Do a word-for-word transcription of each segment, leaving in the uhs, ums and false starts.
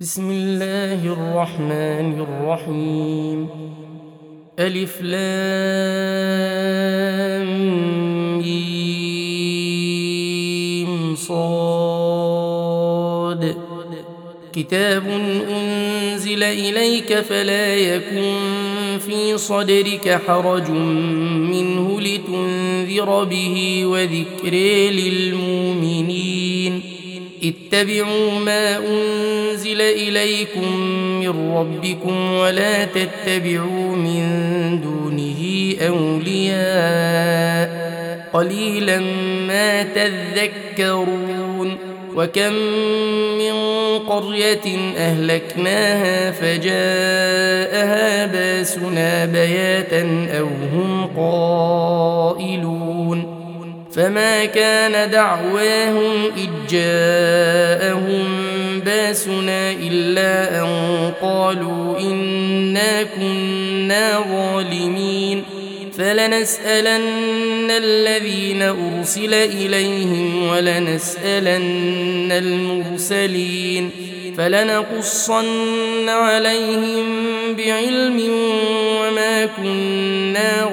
بسم الله الرحمن الرحيم. ألف لام ميم صاد. كتاب أنزل إليك فلا يكن في صدرك حرج منه لتنذر به وذكر للمؤمنين. اتبعوا ما أنزل إليكم من ربكم ولا تتبعوا من دونه أولياء قليلا ما تذكرون. وكم من قرية أهلكناها فجاءها باسنا بياتا أو هم قائلون. فما كان دعواهم إذ جاءهم باسنا إلا أن قالوا إنا كنا ظالمين. فلنسألن الذين أرسل إليهم ولنسألن المرسلين فلنقصن عليهم بعلم وما كنا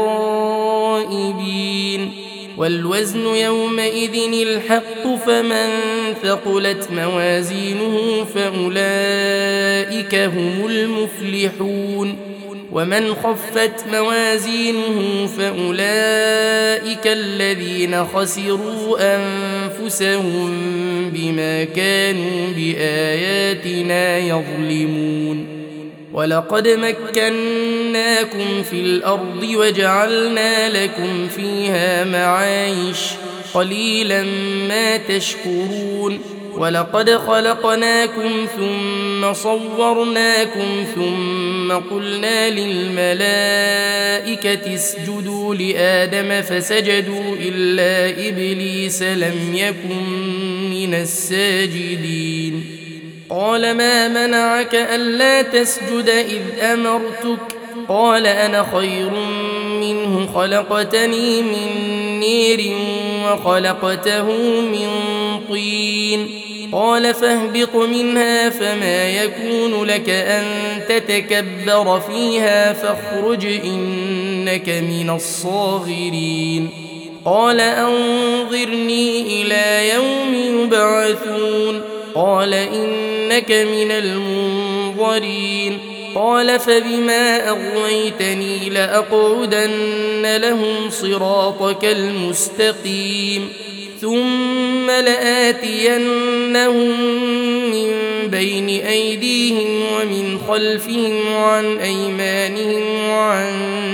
غائبين. والوزن يومئذ الحق فمن ثقلت موازينه فأولئك هم المفلحون. ومن خفت موازينه فأولئك الذين خسروا أنفسهم بما كانوا بآياتنا يظلمون. ولقد مكناكم في الأرض وجعلنا لكم فيها معايش قليلا ما تشكرون. ولقد خلقناكم ثم صورناكم ثم قلنا للملائكة اسجدوا لآدم فسجدوا إلا إبليس لم يكن من الساجدين. قال ما منعك ألا تسجد إذ أمرتك؟ قال أنا خير منه خلقتني من نير وخلقته من طين. قال فاهبط منها فما يكون لك أن تتكبر فيها فاخرج إنك من الصاغرين. قال أنظرني إلى يوم يبعثون. قال إنك من المنظرين. قال فبما أغويتني لأقعدن لهم صراطك المستقيم ثم لآتينهم من بين أيديهم ومن خلفهم وعن أيمانهم وعن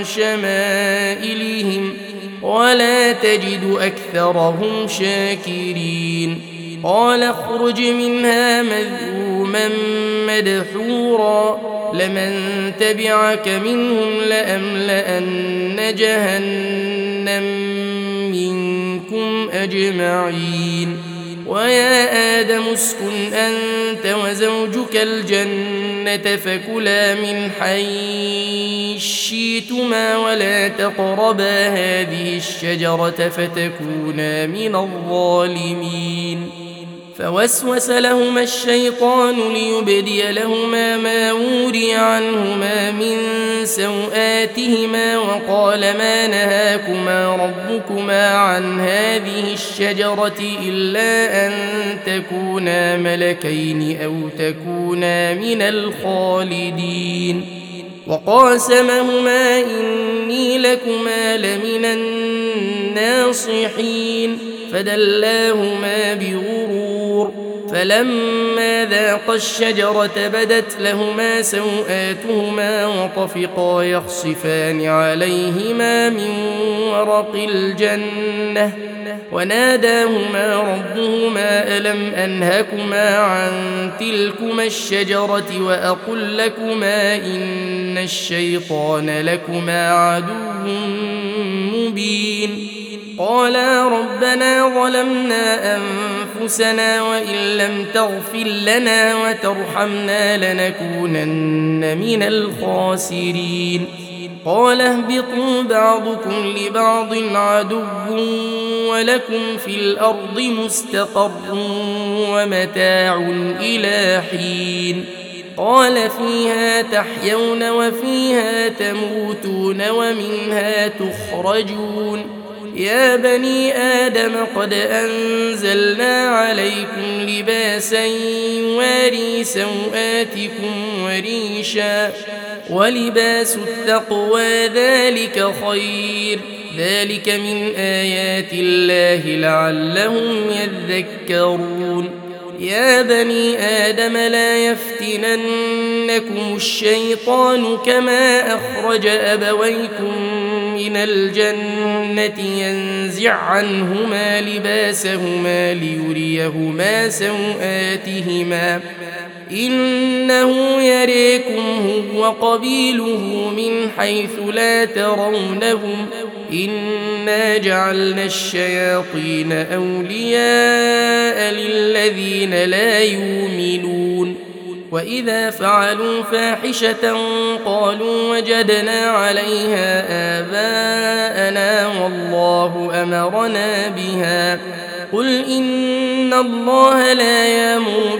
شمائلهم ولا تجد أكثرهم شاكرين. قال اخرج منها مذءوما مدحورا لمن تبعك منهم لأملأن جهنم منكم أجمعين. ويا آدم اسكن أنت وزوجك الجنة فكلا من حيث شئتما ولا تقربا هذه الشجرة فتكونا من الظالمين. فوسوس لهما الشيطان ليبدي لهما ما وري عنهما من سوآتهما وقال ما نهاكما ربكما عن هذه الشجرة إلا أن تكونا ملكين أو تكونا من الخالدين. وقاسمهما إني لكما لمن الناصحين فدلاهما بغرور. فلما ذاقا الشجرة بدت لهما سوآتهما وطفقا يخصفان عليهما من ورق الجنة وناداهما ربهما ألم أنهكما عن تلكما الشجرة وأقل لكما إن الشيطان لكما عدو مبين. قالا ربنا ظلمنا أنفسنا وإن لم تغفر لنا وترحمنا لنكونن من الخاسرين. قال اهبطوا بعضكم لبعض عدو ولكم في الأرض مستقر ومتاع إلى حين قال فيها تحيون وفيها تموتون ومنها تخرجون يا بني آدم قد أنزلنا عليكم لباسا يواري سوآتكم وريشا ولباس التقوى ذلك خير ذلك من آيات الله لعلهم يذكرون يا بني آدم لا يفتننكم الشيطان كما أخرج أبويكم من الجنة ينزع عنهما لباسهما ليريهما سوآتهما إنه يريكم هو وقبيله من حيث لا ترونهم إنا جعلنا الشياطين أولياء للذين لا يؤمنون وإذا فعلوا فاحشة قالوا وجدنا عليها آباءنا والله أمرنا بها قل إن الله لا يأمر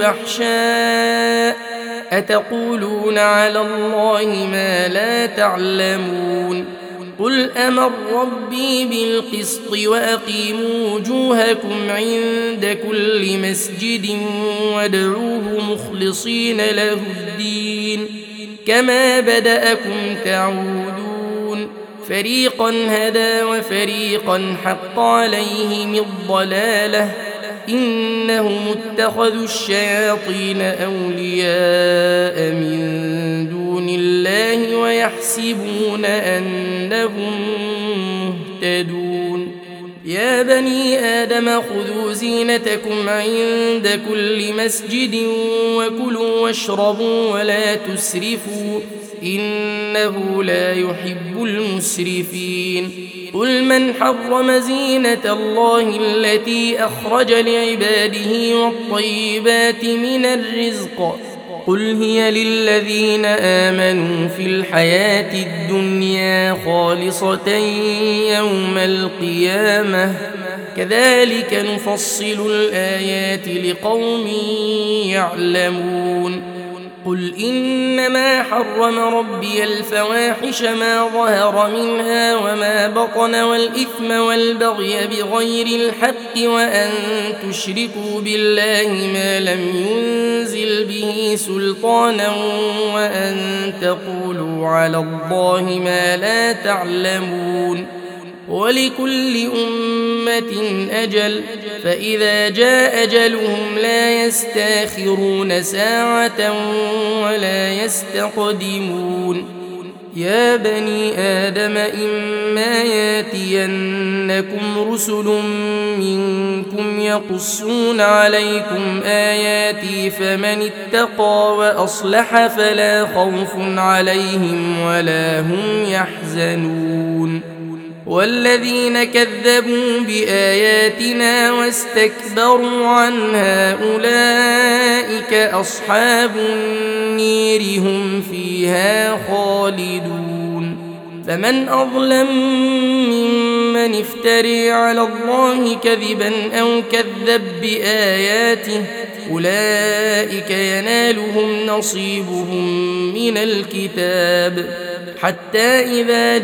بالفحشاء أتقولون على الله ما لا تعلمون قل أمر ربي بالقسط وأقيموا وجوهكم عند كل مسجد وادعوه مخلصين له الدين كما بدأكم تعودون فريقا هدى وفريقا حق عليهم الضلالة إنهم اتخذوا الشياطين أولياء من دون الله ويحسبون أنهم مهتدون يا بني آدم خذوا زينتكم عند كل مسجد وكلوا واشربوا ولا تسرفوا إنه لا يحب المسرفين قل من حرم زينة الله التي أخرج لعباده والطيبات من الرزق قل هي للذين آمنوا في الحياة الدنيا خالصة يوم القيامة كذلك نفصل الآيات لقوم يعلمون قل إنما حرم ربي الفواحش ما ظهر منها وما بطن والإثم والبغي بغير الحق وأن تشركوا بالله ما لم ينزل به سلطانا وأن تقولوا على الله ما لا تعلمون ولكل أمة أجل فإذا جاء أجلهم لا يستاخرون ساعة ولا يستقدمون يا بني آدم إما ياتينكم رسل منكم يقصون عليكم آياتي فمن اتقى وأصلح فلا خوف عليهم ولا هم يحزنون والذين كذبوا بآياتنا واستكبروا عنها أولئك أصحاب النير هم فيها خالدون فمن أظلم ممن افتري على الله كذبا أو كذب بآياته أولئك ينالهم نصيبهم من الكتاب حتى إذا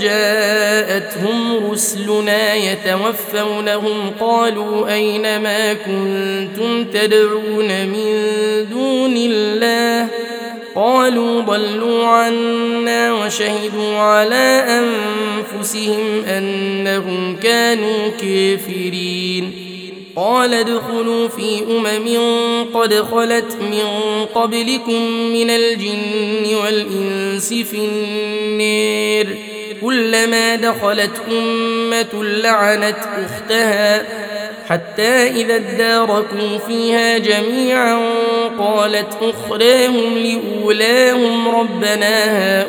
جاءتهم رسلنا يتوفونهم قالوا أين ما كنتم تدعون من دون الله قالوا ضلوا عنا وشهدوا على أنفسهم أنهم كانوا كافرين قال ادخلوا في أمم قد خلت من قبلكم من الجن والإنس في النار كلما دخلت أمة لعنت أختها حتى إذا اداركوا فيها جميعا قالت أخراهم لأولاهم ربنا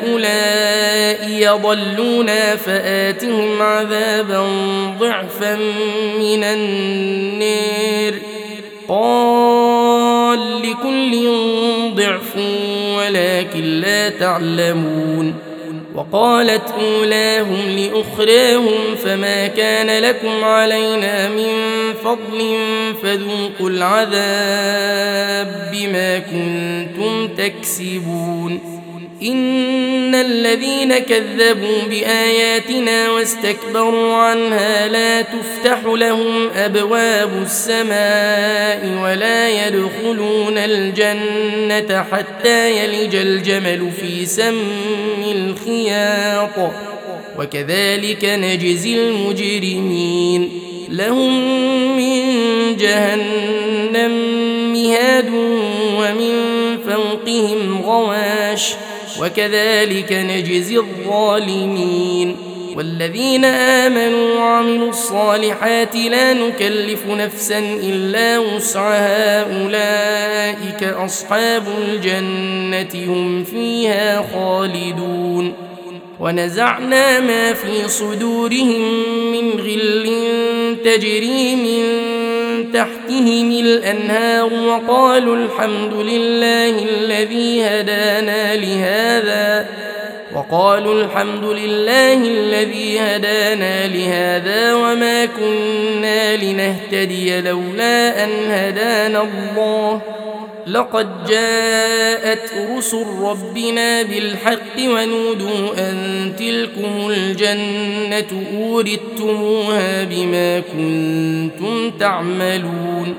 هؤلاء يضلونا فآتهم عذابا ضعفا من النار قال لكل ضعف ولكن لا تعلمون وقالت أولاهم لأخراهم فما كان لكم علينا من فضل فذوقوا العذاب بما كنتم تكسبون إن الذين كذبوا بآياتنا واستكبروا عنها لا تفتح لهم أبواب السماء ولا يدخلون الجنة حتى يلج الجمل في سم الخياط وكذلك نجزي المجرمين لهم من جهنم مهاد ومن فوقهم غواش وكذلك نجزي الظالمين والذين آمنوا وعملوا الصالحات لا نكلف نفسا إلا وسعها أولئك أصحاب الجنة هم فيها خالدون ونزعنا ما في صدورهم من غل تجري من تحتهم الأنهار وقالوا الحمد لله الذي هدانا لهذا وقالوا الحمد لله الذي هدانا لهذا وما كنا لنهتدي لولا أن هدانا الله لقد جاءت رسل ربنا بالحق ونودوا أن تلكم الجنة أورثتموها بما كنتم تعملون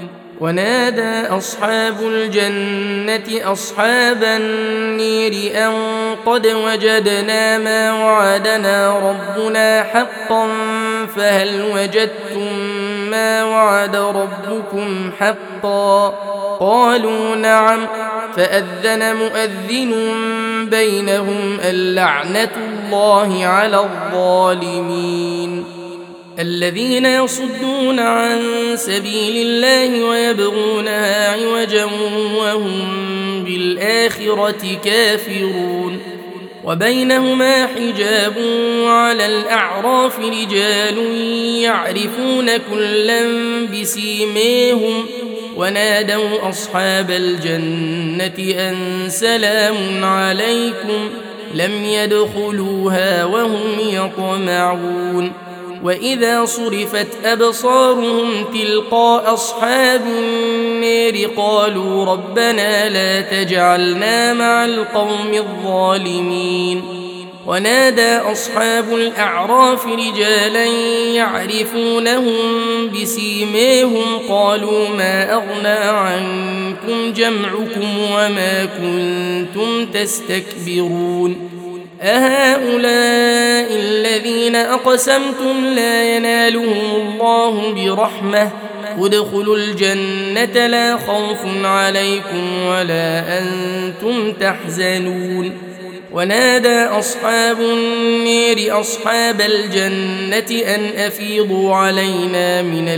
ونادى أصحاب الجنة أصحاب النير أن قد وجدنا ما وعدنا ربنا حقا فهل وجدتم ما وعد ربكم حقا قالوا نعم فأذن مؤذن بينهم اللعنة الله على الظالمين الذين يصدون عن سبيل الله ويبغونها عوجا وهم بالآخرة كافرون وبينهما حجاب وعلى الأعراف رجال يعرفون كلا بسيماهم ونادوا أصحاب الجنة أن سلام عليكم لم يدخلوها وهم يطمعون وإذا صرفت أبصارهم تلقاء أصحاب النار قالوا ربنا لا تجعلنا مع القوم الظالمين ونادى أصحاب الأعراف رجالا يعرفونهم بسيماهم قالوا ما أغنى عنكم جمعكم وما كنتم تستكبرون أهؤلاء الذين أقسمتم لا ينالهم الله برحمة ادخلوا الجنة لا خوف عليكم ولا أنتم تحزنون ونادى أصحاب النير أصحاب الجنة أن أفيضوا علينا من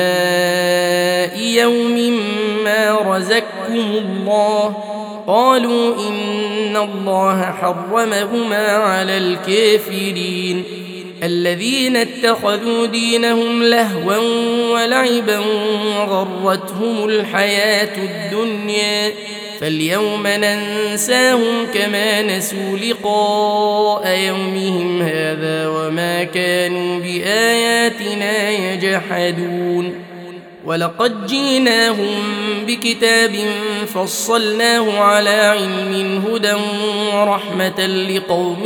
الماء يوم ما رزقكم الله قالوا إن الله حرمهما على الكافرين الذين اتخذوا دينهم لهوا ولعبا وغرتهم الحياة الدنيا فاليوم ننساهم كما نسوا لقاء يومهم هذا وما كانوا بآياتنا يجحدون ولقد جئناهم بكتاب فصلناه على علم هدى ورحمة لقوم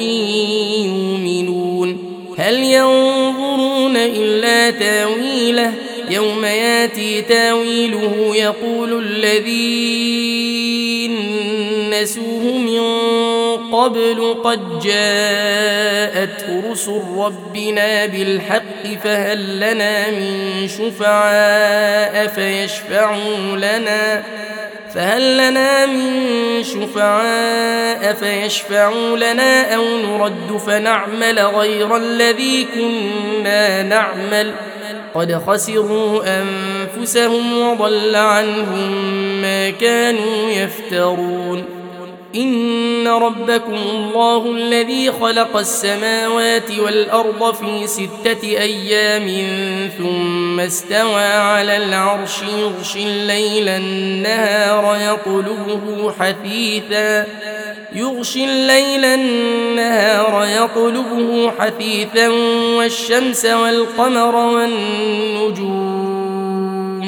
يؤمنون هل ينظرون إلا تاويله يوم ياتي تاويله يقول الذين نسوه من قبل قد جاءت رسل ربنا بالحق فهل لنا من شفعاء فيشفعوا لنا فهل لنا من شفعاء فيشفعوا لنا أو نرد فنعمل غير الذي كنا نعمل قد خسروا أنفسهم وضل عنهم ما كانوا يفترون إن ربكم الله الذي خلق السماوات والأرض في ستة أيام ثم استوى على العرش يغشي الليل النهار يطلبه حثيثا يغشي الليل النهار يطلبه حثيثا والشمس والقمر والنجوم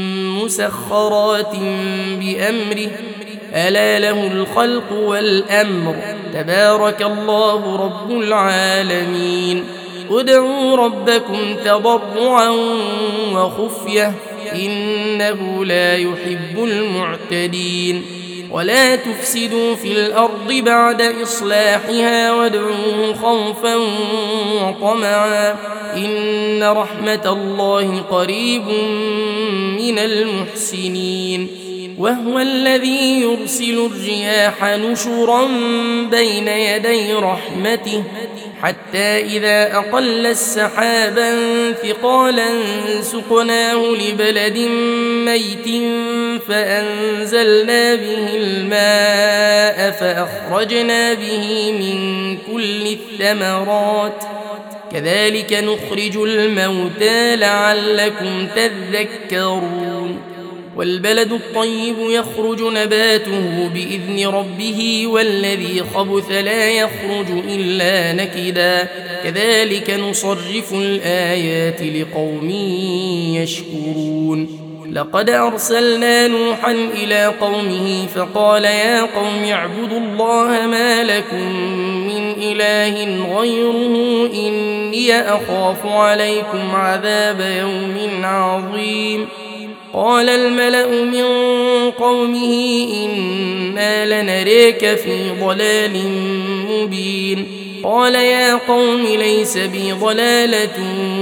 مسخرات بأمره ألا له الخلق والأمر تبارك الله رب العالمين ادعوا ربكم تضرعا وخفية إنه لا يحب المعتدين ولا تفسدوا في الأرض بعد إصلاحها وادعوه خوفا وطمعا إن رحمة الله قريب من المحسنين وهو الذي يرسل الرياح نشرا بين يدي رحمته حتى إذا أقل السحابا ثقالا سقناه لبلد ميت فأنزلنا به الماء فأخرجنا به من كل الثمرات كذلك نخرج الموتى لعلكم تذكرون والبلد الطيب يخرج نباته بإذن ربه والذي خبث لا يخرج إلا نكدا كذلك نصرف الآيات لقوم يشكرون لقد أرسلنا نوحا إلى قومه فقال يا قوم اعبدوا الله ما لكم من إله غيره إني أخاف عليكم عذاب يوم عظيم قال الملأ من قومه إنا لنريك في ضلال مبين قال يا قوم ليس بي ضلالة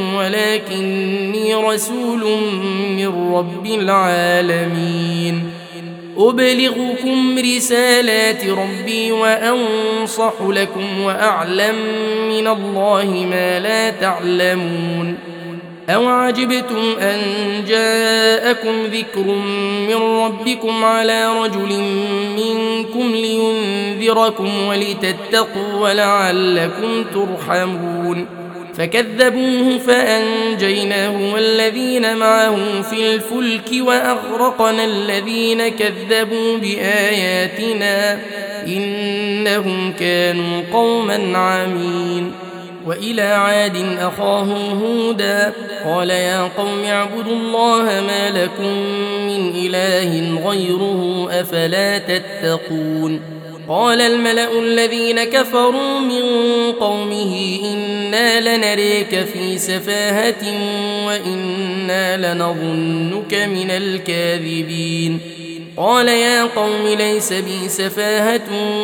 ولكني رسول من رب العالمين أبلغكم رسالات ربي وأنصح لكم وأعلم من الله ما لا تعلمون أو عجبتم أن جاءكم ذكر من ربكم على رجل منكم لينذركم ولتتقوا ولعلكم ترحمون فكذبوه فأنجيناه والذين معه في الفلك وأغرقنا الذين كذبوا بآياتنا إنهم كانوا قوما عمين وإلى عاد أخاهم هودا قال يا قوم اعبدوا الله ما لكم من إله غيره أفلا تتقون قال الملأ الذين كفروا من قومه إنا لنريك في سفاهة وإنا لنظنك من الكاذبين قال يا قوم ليس بي سفاهة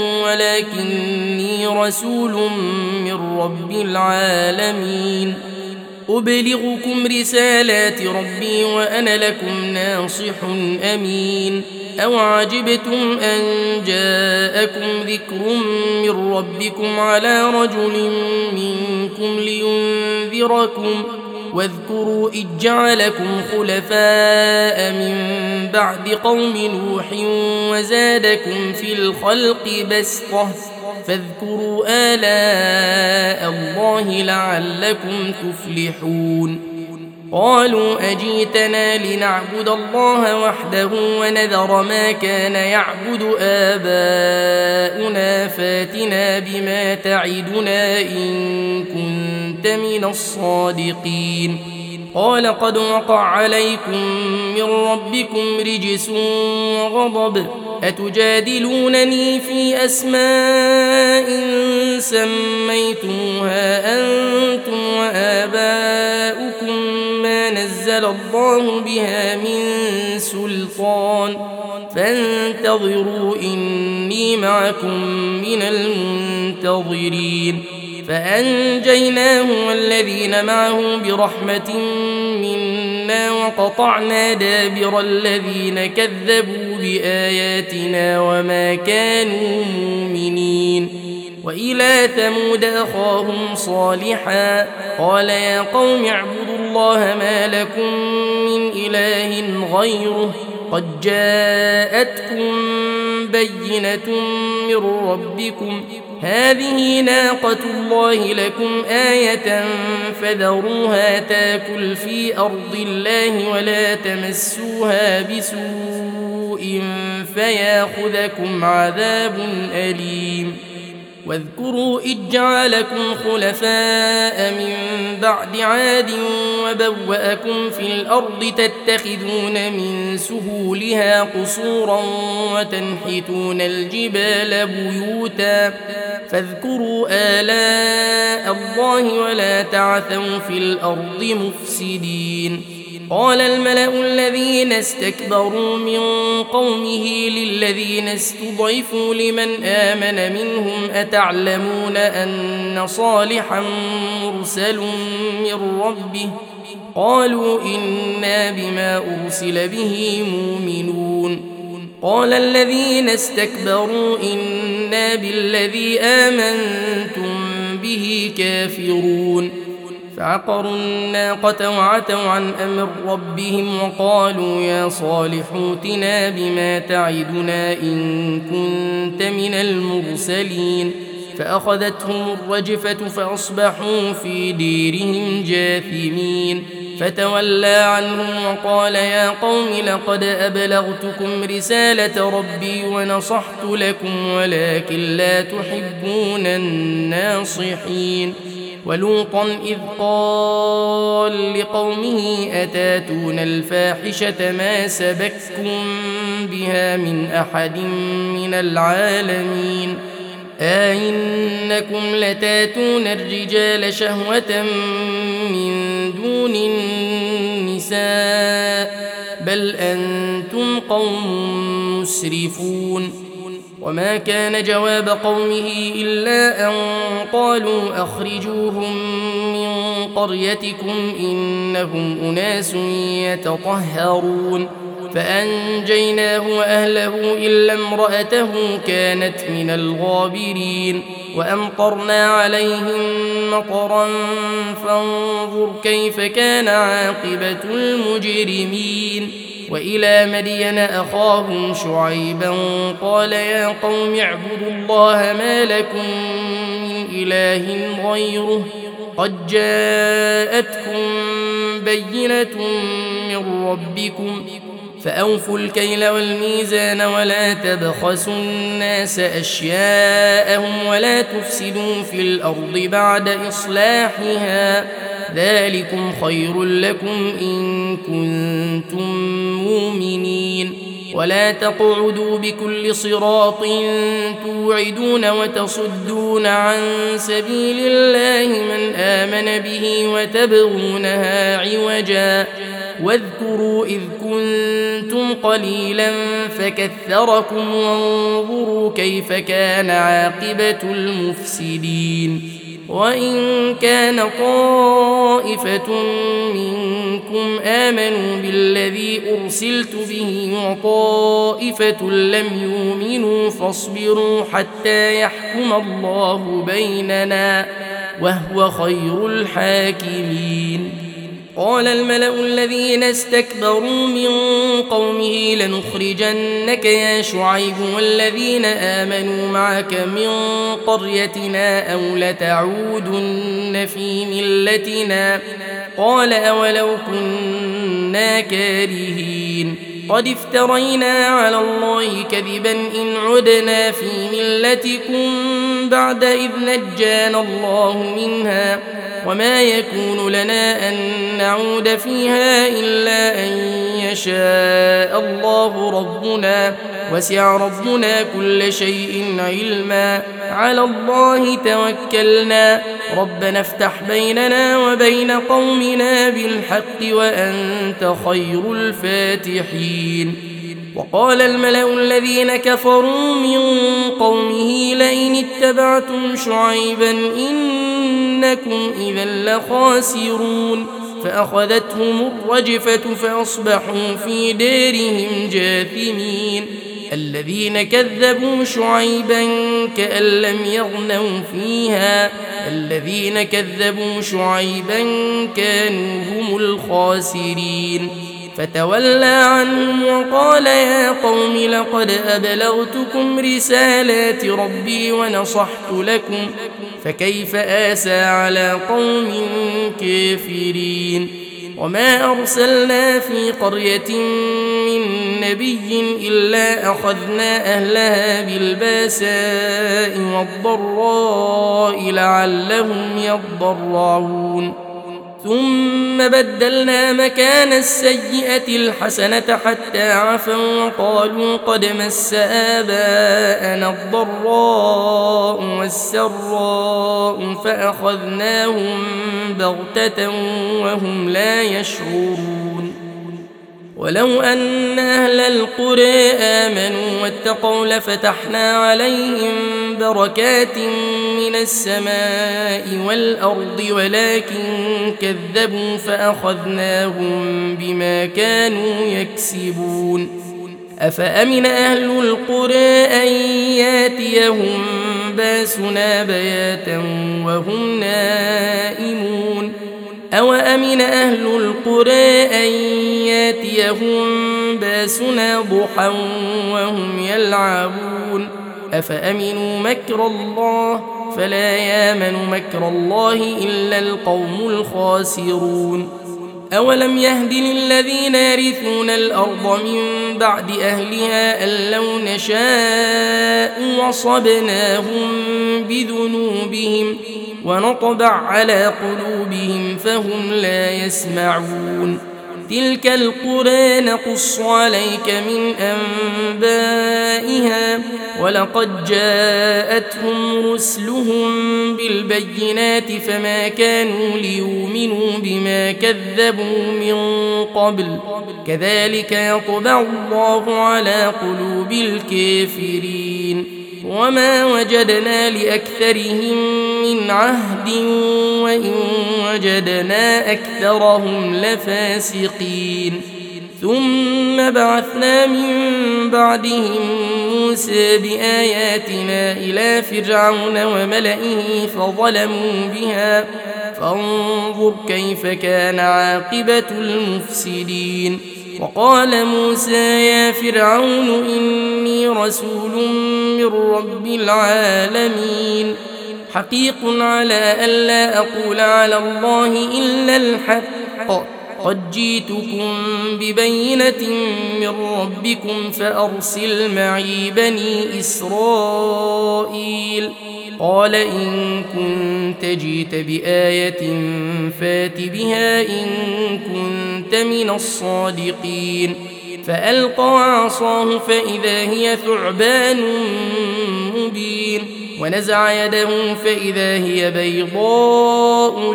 ولكني رسول من رب العالمين أبلغكم رسالات ربي وأنا لكم ناصح أمين أو عجبتم أن جاءكم ذكر من ربكم على رجل منكم لينذركم واذكروا إذ جعلكم خلفاء من بعد قوم نوح وزادكم في الخلق بسطة فاذكروا آلاء الله لعلكم تفلحون قالوا أجيتنا لنعبد الله وحده ونذر ما كان يعبد آباؤنا فاتنا بما تعدنا إن كنت من الصادقين قال قد وقع عليكم من ربكم رجس وغضب أتجادلونني في أسماء سميتموها أنتم وآباؤكم ما نزل الله بها من سلطان فانتظروا إني معكم من المنتظرين فأنجيناه والذين معه برحمة منا وقطعنا دابر الذين كذبوا بآياتنا وما كانوا مؤمنين وإلى ثمود أخاهم صالحا قال يا قوم اعبدوا الله ما لكم من إله غيره قد جاءتكم بينة من ربكم هذه ناقة الله لكم آية فذروها تاكل في أرض الله ولا تمسوها بسوء فياخذكم عذاب أليم. واذكروا إذ جعلكم خلفاء من بعد عاد وبوأكم في الأرض تتخذون من سهولها قصورا وتنحتون الجبال بيوتا فاذكروا آلاء الله ولا تعثوا في الأرض مفسدين. قال الملأ الذين استكبروا من قومه للذين استضعفوا لمن آمن منهم أتعلمون أن صالحا مرسل من ربه قالوا إنا بما أرسل به مؤمنون. قال الذين استكبروا إنا بالذي آمنتم به كافرون. فعقروا الناقة وعتوا عن أمر ربهم وقالوا يا صالح ائتنا بما تعدنا إن كنت من المرسلين. فأخذتهم الرجفة فأصبحوا في ديرهم جاثمين. فتولى عنهم وقال يا قوم لقد أبلغتكم رسالة ربي ونصحت لكم ولكن لا تحبون الناصحين. ولوطا إذ قال لقومه أتاتون الفاحشة ما سبقكم بها من أحد من العالمين أئنكم لتاتون الرجال شهوة من دون النساء بل أنتم قوم مسرفون. وما كان جواب قومه إلا أن قالوا أخرجوهم من قريتكم إنهم أناس يتطهرون. فأنجيناه وأهله إلا امرأته كانت من الغابرين. وأمطرنا عليهم مطرا فانظر كيف كان عاقبة المجرمين. وإلى مدين أخاهم شعيبا قال يا قوم اعبدوا الله ما لكم من إله غيره قد جاءتكم بينة من ربكم فأوفوا الكيل والميزان ولا تبخسوا الناس أشياءهم ولا تفسدوا في الأرض بعد إصلاحها ذلكم خير لكم إن كنتم مؤمنين. ولا تقعدوا بكل صراط توعدون وتصدون عن سبيل الله من آمن به وتبغونها عوجا واذكروا إذ كنتم قليلا فكثركم وانظروا كيف كان عاقبة المفسدين. وإن كان طائفة منكم آمنوا بالذي أرسلت به وطائفة لم يؤمنوا فاصبروا حتى يحكم الله بيننا وهو خير الحاكمين. قال الملأ الذين استكبروا من قومه لنخرجنك يا شعيب والذين آمنوا معك من قريتنا أو لتعودن في ملتنا قال أولو كنا كارهين قد افترينا على الله كذبا إن عدنا في ملتكم بعد إذ نجانا الله منها وما يكون لنا أن نعود فيها إلا أن يشاء الله ربنا وسع ربنا كل شيء علما على الله توكلنا ربنا افتح بيننا وبين قومنا بالحق وأنت خير الفاتحين. وقال الملأ الذين كفروا من قومه لئن اتبعتم شعيبا إنكم إذا لخاسرون. فأخذتهم الرجفة فأصبحوا في دارهم جاثمين. الذين كذبوا شعيبا كأن لم يغنوا فيها الذين كذبوا شعيبا كانوا هم الخاسرين. فتولى عنهم وقال يا قوم لقد أبلغتكم رسالات ربي ونصحت لكم فكيف آسى على قوم كافرين. وما أرسلنا في قرية من نبي إلا أخذنا أهلها بالباساء والضراء لعلهم يضرعون ثم بدلنا مكان السيئة الحسنة حتى عفوا وقالوا قد مس آباءنا الضراء والسراء فأخذناهم بغتة وهم لا يشعرون ولو أن أهل القرى آمنوا واتقوا لفتحنا عليهم بركات من السماء والأرض ولكن كذبوا فأخذناهم بما كانوا يكسبون أفأمن أهل القرى أن ياتيهم باسنا بياتا وهم نائمون أوأمن أهل القرى أن ياتيهم باسنا ضحى وهم يلعبون أفأمنوا مكر الله فلا يامن مكر الله إلا القوم الخاسرون أولم يهد للذين يرثون الأرض من بعد أهلها أن لو نشاء وصبناهم بذنوبهم ونطبع على قلوبهم فهم لا يسمعون تلك القرى نقص عليك من أنبائها ولقد جاءتهم رسلهم بالبينات فما كانوا ليؤمنوا بما كذبوا من قبل كذلك يطبع الله على قلوب الكافرين وما وجدنا لأكثرهم من عهد وإن وجدنا أكثرهم لفاسقين ثم بعثنا من بعدهم موسى بآياتنا إلى فرعون وملئه فظلموا بها فانظر كيف كان عاقبة المفسدين وقال موسى يا فرعون إني رسول من رب العالمين حقيق على ألا أقول على الله إلا الحق قد جئتكم ببينة من ربكم فأرسل معي بني إسرائيل قال إن كنت جئت بآية فات بها إن كنت من الصادقين فألقى عصاه فإذا هي ثعبان مبين ونزع يده فإذا هي بيضاء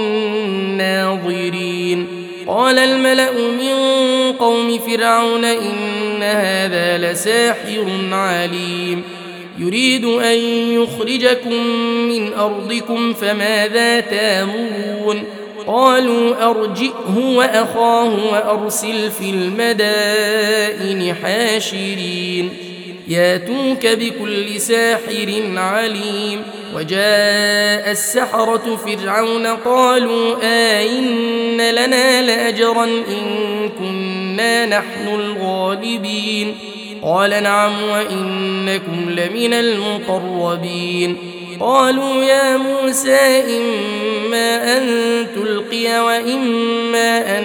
للناظرين قال الملأ من قوم فرعون إن هذا لساحر عليم يريد أن يخرجكم من أرضكم فماذا تامرون قالوا أرجئه وأخاه وأرسل في المدائن حاشرين ياتوك بكل ساحر عليم وجاء السحرة فرعون قالوا آئن لنا لأجرا إن كنا نحن الغالبين قال نعم وإنكم لمن المقربين قالوا يا موسى إما أن تلقي وإما أن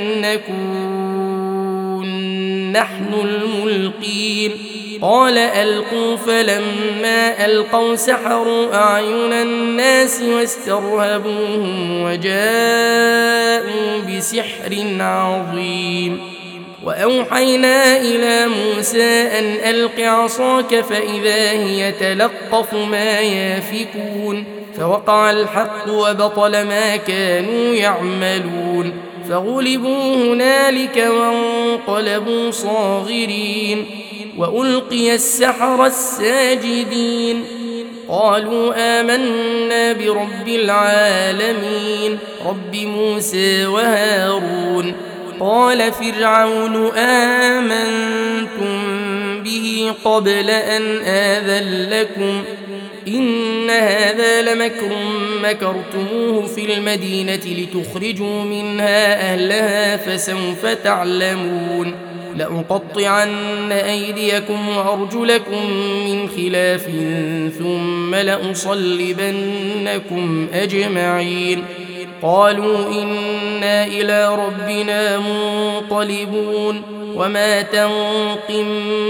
نكون نحن الملقين قال ألقوا فلما ألقوا سحروا أعين الناس واسترهبوهم وجاءوا بسحر عظيم وأوحينا إلى موسى أن ألق عصاك فإذا هي تلقف ما يافكون فوقع الحق وبطل ما كانوا يعملون فغلبوا هنالك وانقلبوا صاغرين وألقي السحرة الساجدين قالوا آمنا برب العالمين رب موسى وهارون قال فرعون آمنتم به قبل أن آذن لكم إن هذا لمكر مكرتموه في المدينة لتخرجوا منها أهلها فسوف تعلمون لأقطعن أيديكم وأرجلكم من خلاف ثم لأصلبنكم أجمعين قالوا إنا إلى ربنا منقلبون وما تنقم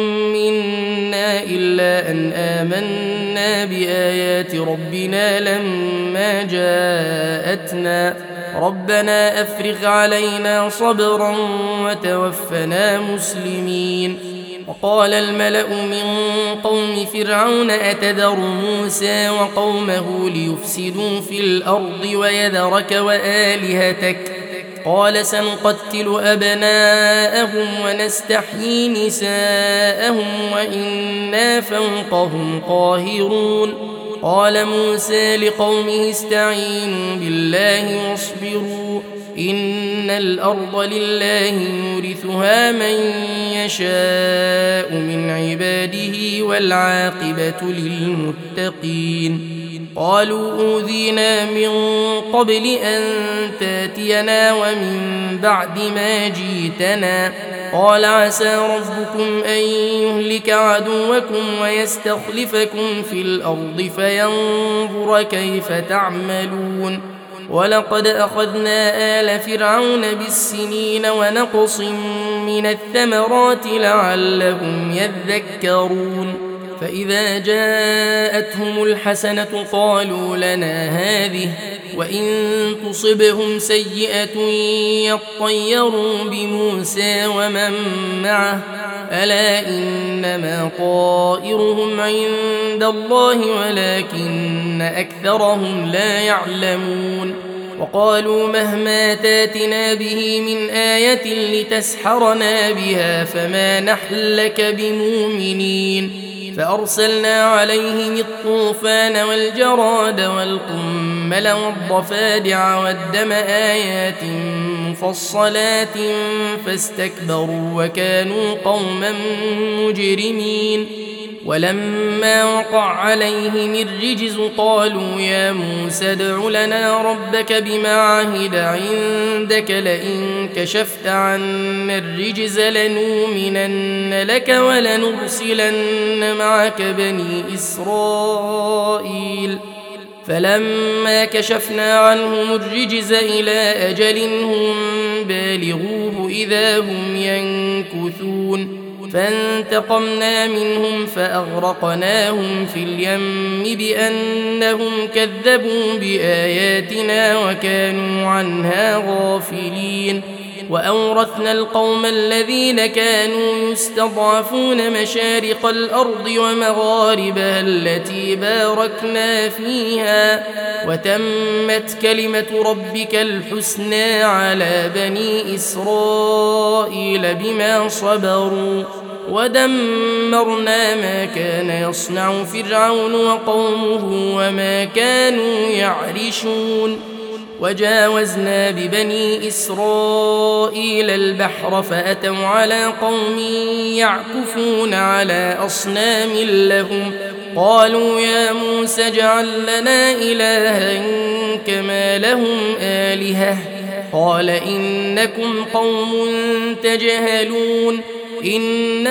منا إلا أن آمنا بآيات ربنا لما جاءتنا ربنا أفرغ علينا صبرا وتوفنا مسلمين. وقال الملأ من قوم فرعون أتذر موسى وقومه ليفسدوا في الأرض ويذرك وآلهتك قال سنقتل أبناءهم ونستحيي نساءهم وإنا فوقهم قاهرون. قال موسى لقومه استعينوا بالله واصبروا إن الأرض لله يورثها من يشاء من عباده والعاقبة للمتقين. قالوا أوذينا من قبل أن تاتينا ومن بعد ما جيتنا قال عسى ربكم أن يهلك عدوكم ويستخلفكم في الأرض فينظر كيف تعملون. ولقد أخذنا آل فرعون بالسنين ونقص من الثمرات لعلهم يذكرون. فإذا جاءتهم الحسنة قالوا لنا هذه وإن تصبهم سيئة يطيروا بموسى ومن معه ألا إنما طائرهم عند الله ولكن أكثرهم لا يعلمون. وقالوا مهما تاتنا به من آية لتسحرنا بها فما نحن لك بمؤمنين. فأرسلنا عليهم الطوفان والجراد والقمل والضفادع والدم آيات مفصلات فاستكبروا وكانوا قوما مجرمين. ولما وقع عليهم الرجز قالوا يا موسى ادع لنا ربك بما عهد عندك لئن كشفت عنا الرجز لنؤمنن لك ولنرسلن معك بني إسرائيل. فلما كشفنا عنهم الرجز إلى أجل هم بالغوه إذا هم ينكثون فانتقمنا منهم فأغرقناهم في اليم بأنهم كذبوا بآياتنا وكانوا عنها غافلين. وأورثنا القوم الذين كانوا يستضعفون مشارق الأرض ومغاربها التي باركنا فيها وتمت كلمة ربك الحسنى على بني إسرائيل بما صبروا ودمرنا ما كان يصنع فرعون وقومه وما كانوا يعرشون. وجاوزنا ببني إسرائيل البحر فأتوا على قوم يعكفون على أصنام لهم قالوا يا موسى اجعل لنا إلها كما لهم آلهة قال إنكم قوم تجهلون إن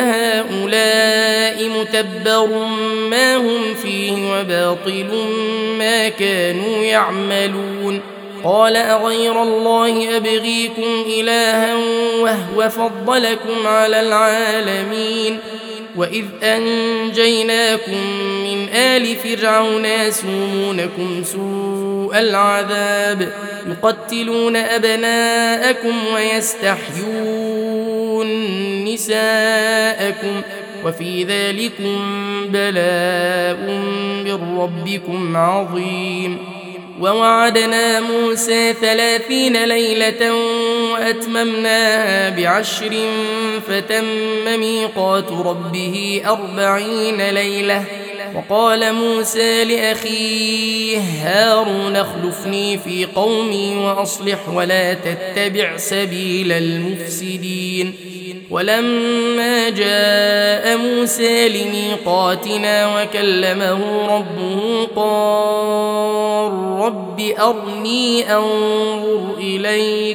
هؤلاء متبر ما هم فيه وباطل ما كانوا يعملون. قال أغير الله أبغيكم إلها وهو فضلكم على العالمين. وإذ أنجيناكم من آل فرعون يسومونكم سوء العذاب يقتلون أبناءكم ويستحيون نساءكم وفي ذلكم بلاء من ربكم عظيم. ووعدنا موسى ثلاثين ليلة وأتممناها بعشر فتم ميقات ربه أربعين ليلة. وقال موسى لأخيه هارون اخلفني في قومي وأصلح ولا تتبع سبيل المفسدين. ولما جاء موسى لميقاتنا وكلمه ربه قال رب أرني أنظر إليك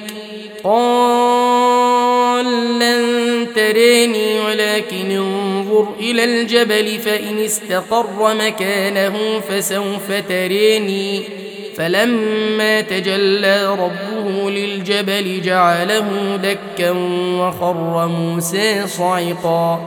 قال لن تريني ولكن انظر إلى الجبل فإن استقر مكانه فسوف تريني فلما تجلى ربه للجبل جعله دكا وخر موسى صعقا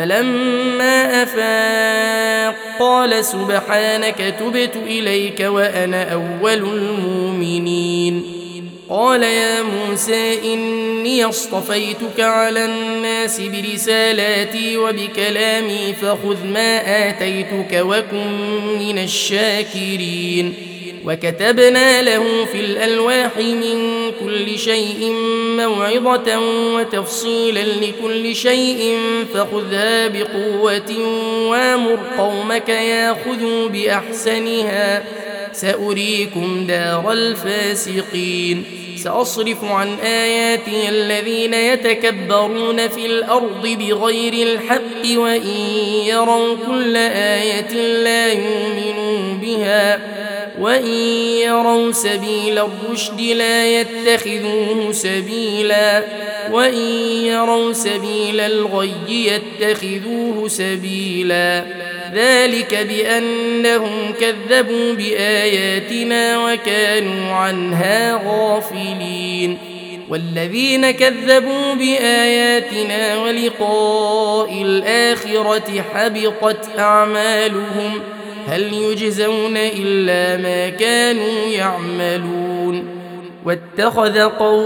فلما أفاق قال سبحانك تبت إليك وأنا أول المؤمنين قال يا موسى إني اصطفيتك على الناس برسالاتي وبكلامي فخذ ما آتيتك وكن من الشاكرين وكتبنا له في الألواح من كل شيء موعظة وتفصيلا لكل شيء فخذها بقوة وامر قومك ياخذوا بأحسنها سأريكم دار الفاسقين سأصرف عن آياتي الذين يتكبرون في الأرض بغير الحق وإن يروا كل آية لا يؤمنوا بها وإن يروا سبيل الرشد لا يتخذوه سبيلا وإن يروا سبيل الغي يتخذوه سبيلا ذلك بأنهم كذبوا بآياتنا وكانوا عنها غافلين والذين كذبوا بآياتنا ولقاء الآخرة حبطت أعمالهم هل يجزون إلا ما كانوا يعملون واتخذ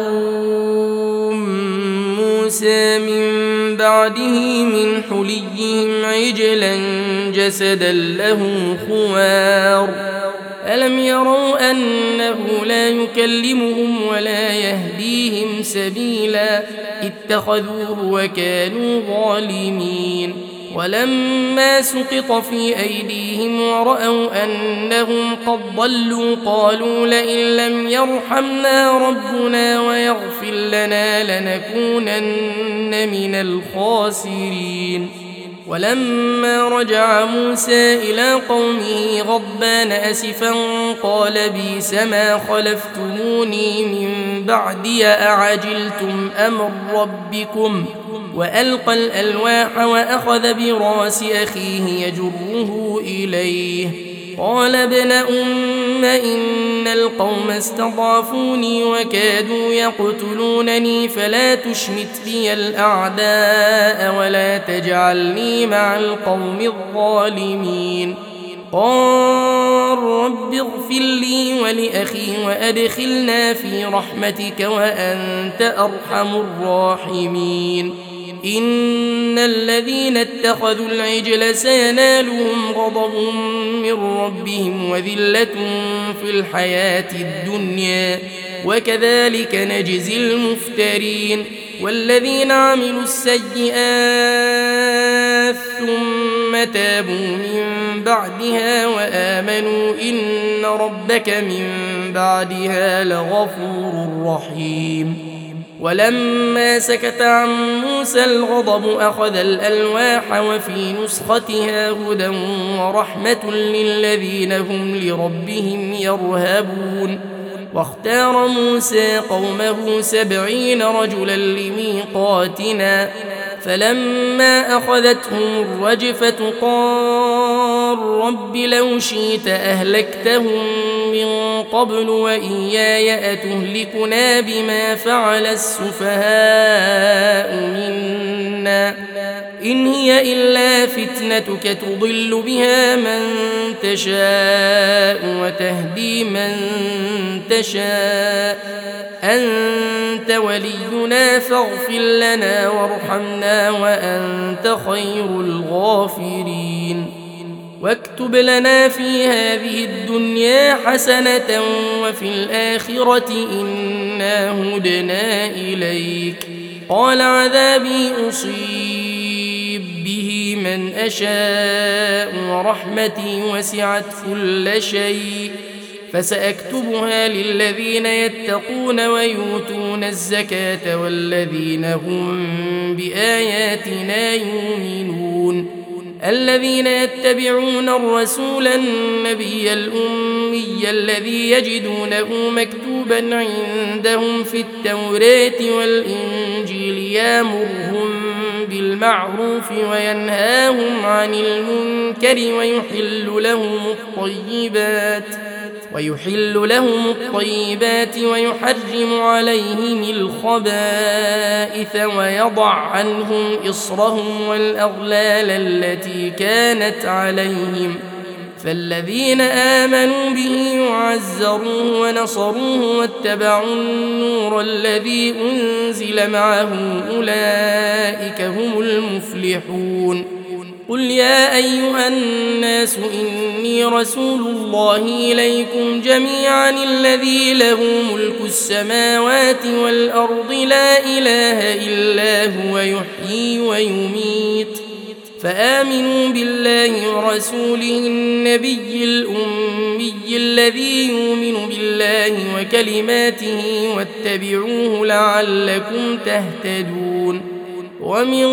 قوم موسى من بعده من حليهم عجلا جسدا له خوار ألم يروا أنه لا يكلمهم ولا يهديهم سبيلا اتخذوه وكانوا ظالمين ولما سقط في أيديهم ورأوا أنهم قد ضلوا قالوا لئن لم يرحمنا ربنا ويغفر لنا لنكونن من الخاسرين ولما رجع موسى إلى قومه غضبان أسفا قال بئس ما خلفتموني من بعدي أعجلتم أمر ربكم وألقى الألواح وأخذ براس أخيه يجره إليه قال ابن أم إن القوم استضعفوني وكادوا يقتلونني فلا تشمت بي الأعداء ولا تجعلني مع القوم الظالمين قال رب اغفر لي ولأخي وأدخلنا في رحمتك وأنت أرحم الراحمين إن الذين اتخذوا العجل سينالهم غضب من ربهم وذلة في الحياة الدنيا وكذلك نجزي المفترين والذين عملوا السيئات ثم تابوا من بعدها وآمنوا إن ربك من بعدها لغفور رحيم ولما سكت عن موسى الغضب أخذ الألواح وفي نسختها هدى ورحمة للذين هم لربهم يرهبون واختار موسى قومه سبعين رجلا لميقاتنا فلما أخذتهم الرجفة قال رب لو شئت أهلكتهم من قبل وإياي أتهلكنا بما فعل السفهاء منا إن هي إلا فتنتك تضل بها من تشاء وتهدي من تشاء أنت ولينا فاغفر لنا وارحمنا وأنت خير الغافرين واكتب لنا في هذه الدنيا حسنة وفي الآخرة إنا هدنا إليك قال عذابي أصيب به من أشاء ورحمتي وسعت كل شيء فسأكتبها للذين يتقون ويؤتون الزكاة والذين هم بآياتنا يؤمنون الذين يتبعون الرسول النبي الأمي الذي يجدونه مكتوبا عندهم في التوراة والإنجيل يأمرهم بالمعروف وينهاهم عن المنكر ويحل لهم الطيبات ويحل لهم الطيبات ويحرم عليهم الخبائث ويضع عنهم إصرهم والأغلال التي كانت عليهم فالذين آمنوا به وعزروه ونصروه واتبعوا النور الذي أنزل معه أولئك هم المفلحون قل يا أيها الناس إني رسول الله إليكم جميعا الذي له ملك السماوات والأرض لا إله إلا هو يحيي ويميت فآمنوا بالله ورسوله النبي الأمي الذي يؤمن بالله وكلماته واتبعوه لعلكم تهتدون ومن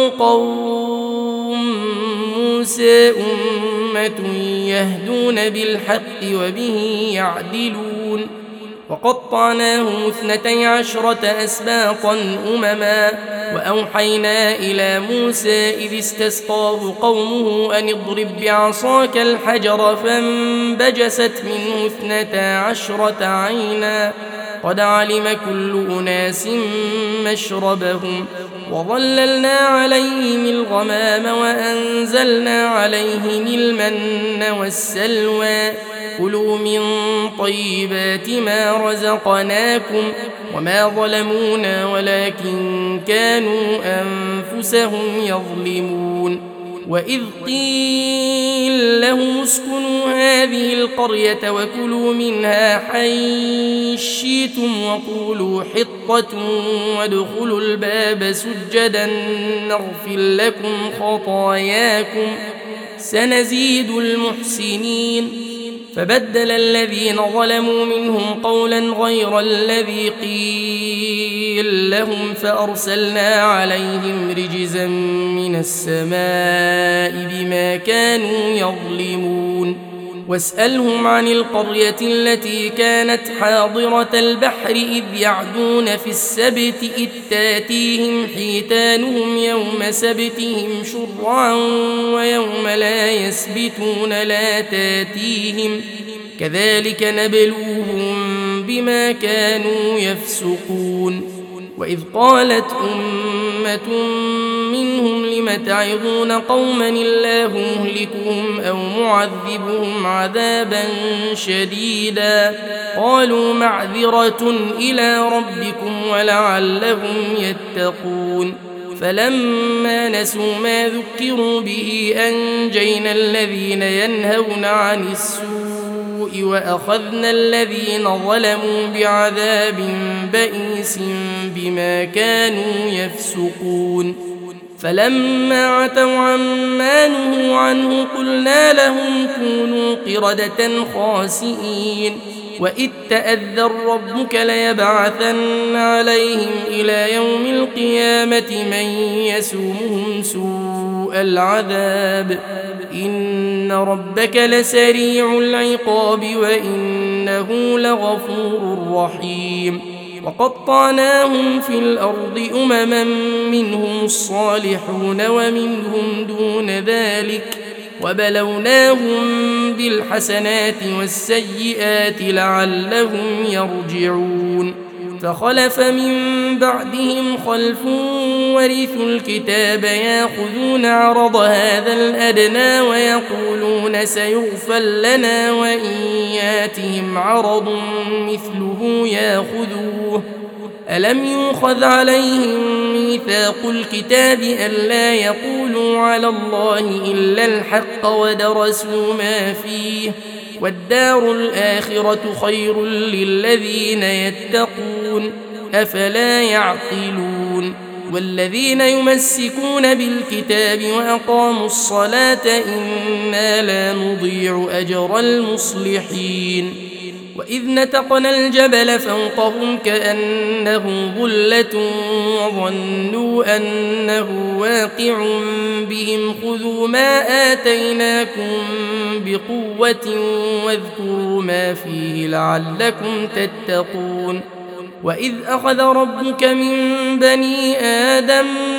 قوم موسى أمة يهدون بالحق وبه يعدلون وقطعناه اثنتي عشرة أسباطا أمما وأوحينا إلى موسى إذ استسقاه قومه أن اضرب بعصاك الحجر فانبجست منه اثنتا عشرة عينا قد علم كل أناس مشربهم وظللنا عليهم الغمام وأنزلنا عليهم المن والسلوى كلوا من طيبات ما رزقناكم وما ظلمونا ولكن كانوا أنفسهم يظلمون وإذ قيل لهم اسكنوا هذه القرية وكلوا منها حيث شئتم وقولوا حطة وادخلوا الباب سجدا نغفر لكم خطاياكم سنزيد المحسنين فبدل الذين ظلموا منهم قولا غير الذي قيل لهم فأرسلنا عليهم رجزا من السماء بما كانوا يظلمون واسألهم عن القرية التي كانت حاضرة البحر إذ يعدون في السبت إذ تاتيهم حيتانهم يوم سبتهم شرعا ويوم لا يسبتون لا تاتيهم كذلك نبلوهم بما كانوا يفسقون وإذ قالت أمة منهم لم تعظون قوما الله مهلكهم أو معذبهم عذابا شديدا قالوا معذرة إلى ربكم ولعلهم يتقون فلما نسوا ما ذكروا به أنجينا الذين ينهون عن السوء وأخذنا الذين ظلموا بعذاب بئيس بما كانوا يفسقون فلما عتوا عما نهوا عنه قلنا لهم كونوا قردة خاسئين وإذ تأذن ربك ليبعثن عليهم إلى يوم القيامة من يسومهم سوء العذاب إن ربك لسريع العقاب وإنه لغفور رحيم وقطعناهم في الأرض أمما منهم الصالحون ومنهم دون ذلك وبلوناهم بالحسنات والسيئات لعلهم يرجعون فخلف من بعدهم خلف ورثوا الكتاب ياخذون عرض هذا الأدنى ويقولون سيغفر لنا وإن ياتهم عرض مثله ياخذوه ألم يؤخذ عليهم ميثاق الكتاب ألا يقولوا على الله إلا الحق ودرسوا ما فيه والدار الآخرة خير للذين يتقون أفلا يعقلون والذين يمسكون بالكتاب وأقاموا الصلاة إنا لا نضيع أجر المصلحين وإذ نتقنا الجبل فوقهم كأنه ظلة وظنوا أنه واقع بهم خذوا ما آتيناكم بقوة واذكروا ما فيه لعلكم تتقون وإذ أخذ ربك من بني آدم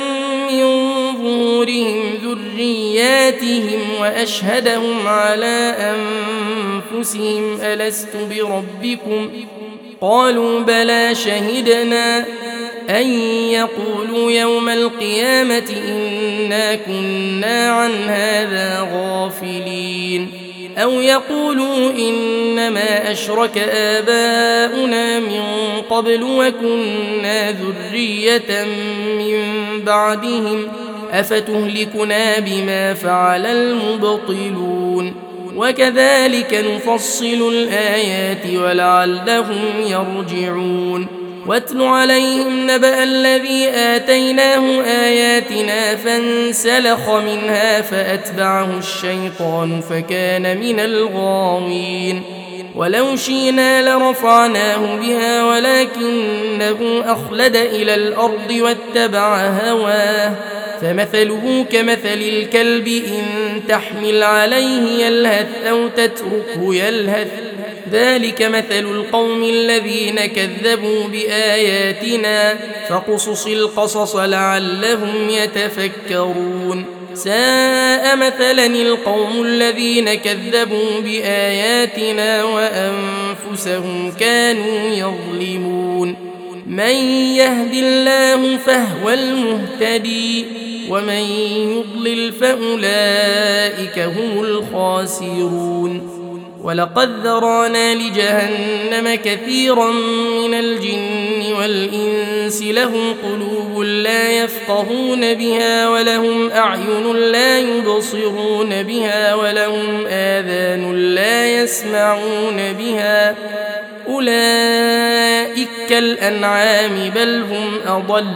من ظهورهم ذرياتهم وأشهدهم على أنفسهم ألست بربكم قالوا بلى شهدنا أن يقولوا يوم القيامة إنا كنا عن هذا غافلين أو يقولوا إنما أشرك آباؤنا من قبل وكنا ذرية من بعدهم أفتهلكنا بما فعل المبطلون وكذلك نفصل الآيات ولعلهم يرجعون واتل عليهم نبأ الذي آتيناه آياتنا فانسلخ منها فأتبعه الشيطان فكان من الغاوين ولو شئنا لرفعناه بها ولكنه أخلد إلى الأرض واتبع هواه فمثله كمثل الكلب إن تحمل عليه يلهث أو تتركه يلهث ذلك مثل القوم الذين كذبوا بآياتنا فقصص القصص لعلهم يتفكرون ساء مثلا القوم الذين كذبوا بآياتنا وأنفسهم كانوا يظلمون من يهد الله فهو المهتدي ومن يضلل فأولئك هم الخاسرون ولقد ذرانا لجهنم كثيرا من الجن والإنس لهم قلوب لا يفقهون بها ولهم أعين لا يبصرون بها ولهم آذان لا يسمعون بها أولئك كالأنعام بل هم أضل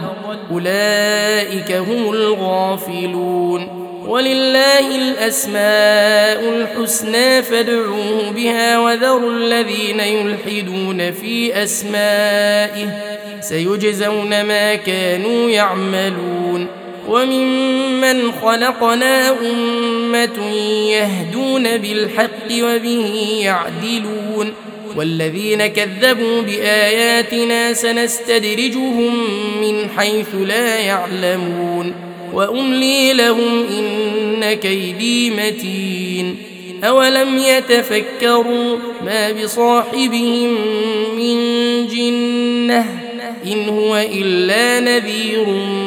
أولئك هم الغافلون ولله الأسماء الحسنى فادعوه بها وذروا الذين يلحدون في أسمائه سيجزون ما كانوا يعملون وممن خلقنا أمة يهدون بالحق وبه يعدلون والذين كذبوا بآياتنا سنستدرجهم من حيث لا يعلمون وأملي لهم إن كيدي متين أولم يتفكروا ما بصاحبهم من جنة إن هو إلا نذير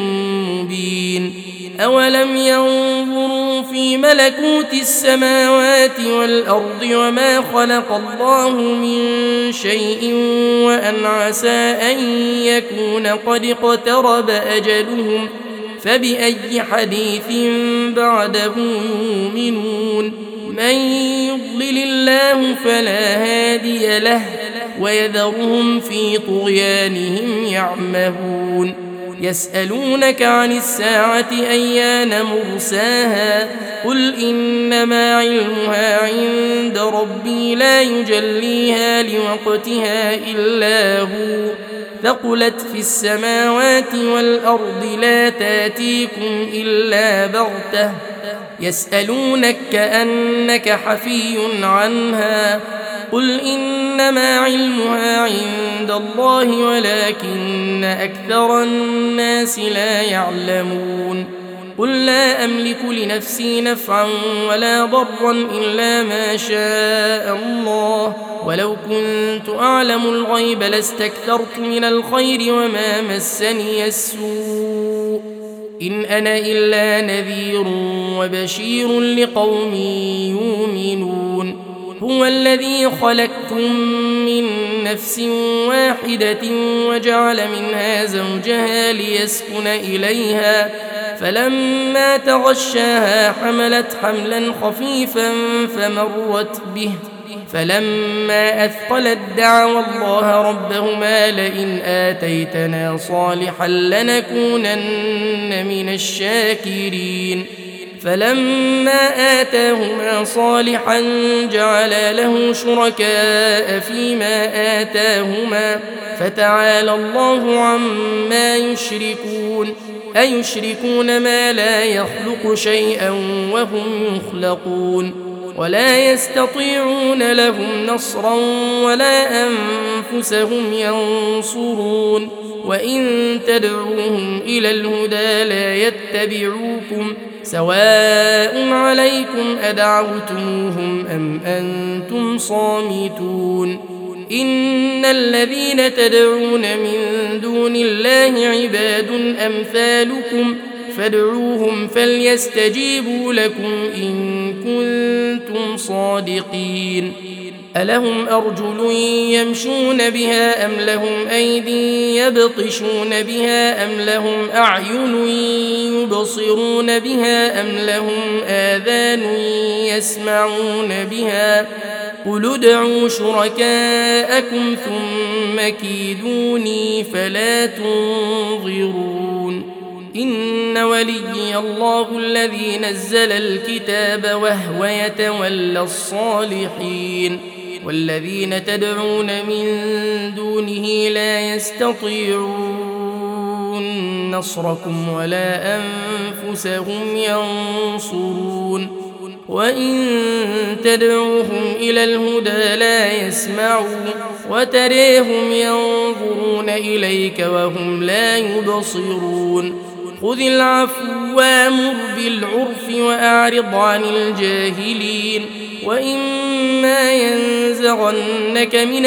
مبين أولم ينظروا في ملكوت السماوات والأرض وما خلق الله من شيء وأن عسى أن يكون قد اقترب أجلهم فبأي حديث بعده يؤمنون من يضلل الله فلا هادي له ويذرهم في طغيانهم يعمهون يسألونك عن الساعة أيان مرساها قل إنما علمها عند ربي لا يجليها لوقتها إلا هو ثقلت في السماوات والأرض لا تاتيكم إلا بغتة يسألونك كأنك حفي عنها قل إنما علمها عند الله ولكن أكثر الناس لا يعلمون قل لا أملك لنفسي نفعا ولا ضرا إلا ما شاء الله ولو كنت أعلم الغيب لاستكثرت من الخير وما مسني السوء إن أنا إلا نذير وبشير لقوم يؤمنون هو الذي خلقكم من نفس واحدة وجعل منها زوجها ليسكن إليها فلما تغشاها حملت حملا خفيفا فمرت به فلما أثقلت دعوا الله ربهما لئن آتيتنا صالحا لنكونن من الشاكرين فلما آتاهما صالحا جعل له شركاء فيما آتاهما فتعالى الله عما يشركون أيشركون ما لا يخلق شيئا وهم يخلقون ولا يستطيعون لهم نصرا ولا أنفسهم ينصرون وإن تدعوهم إلى الهدى لا يتبعوكم سواء عليكم أدعوتموهم أم أنتم صامتون إن الذين تدعون من دون الله عباد أمثالكم فادعوهم فليستجيبوا لكم إن كنتم صادقين ألهم أرجل يمشون بها أم لهم أيدي يبطشون بها أم لهم أعين يبصرون بها أم لهم آذان يسمعون بها قل ادعوا شركاءكم ثم كيدوني فلا تنظرون إن وليي الله الذي نزل الكتاب وهو يتولى الصالحين والذين تدعون من دونه لا يستطيعون نصركم ولا أنفسهم ينصرون وإن تدعوهم إلى الهدى لا يسمعون وتريهم ينظرون إليك وهم لا يبصرون خذ العفو وامر بالعرف وأعرض عن الجاهلين وإما ينزغنك من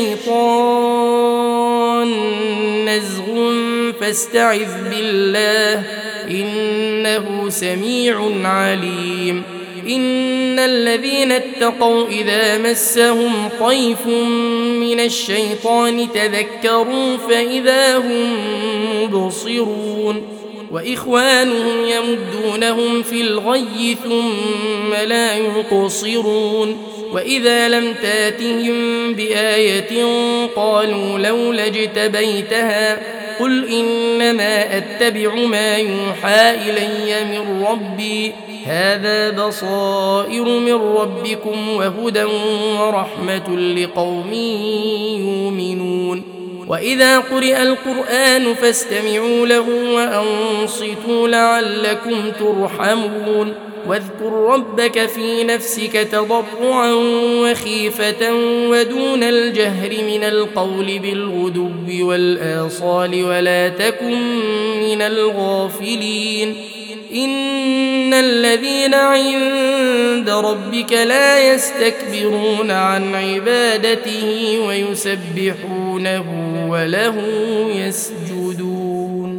الشيطان نزغ فاستعذ بالله إنه سميع عليم إن الذين اتقوا إذا مسهم طيف من الشيطان تذكروا فإذا هم مبصرون وإخوانهم يمدونهم في الغي ثم لا يقصرون وإذا لم تاتهم بآية قالوا لولا اجتبيتها قل إنما أتبع ما يوحى إلي من ربي هذا بصائر من ربكم وهدى ورحمة لقوم يؤمنون وإذا قرئ القرآن فاستمعوا له وأنصتوا لعلكم ترحمون واذكر ربك في نفسك تضرعا وخيفة ودون الجهر من القول بالغدو والآصال ولا تكن من الغافلين إن الذين عند ربك لا يستكبرون عن عبادته ويسبحونه وله يسجدون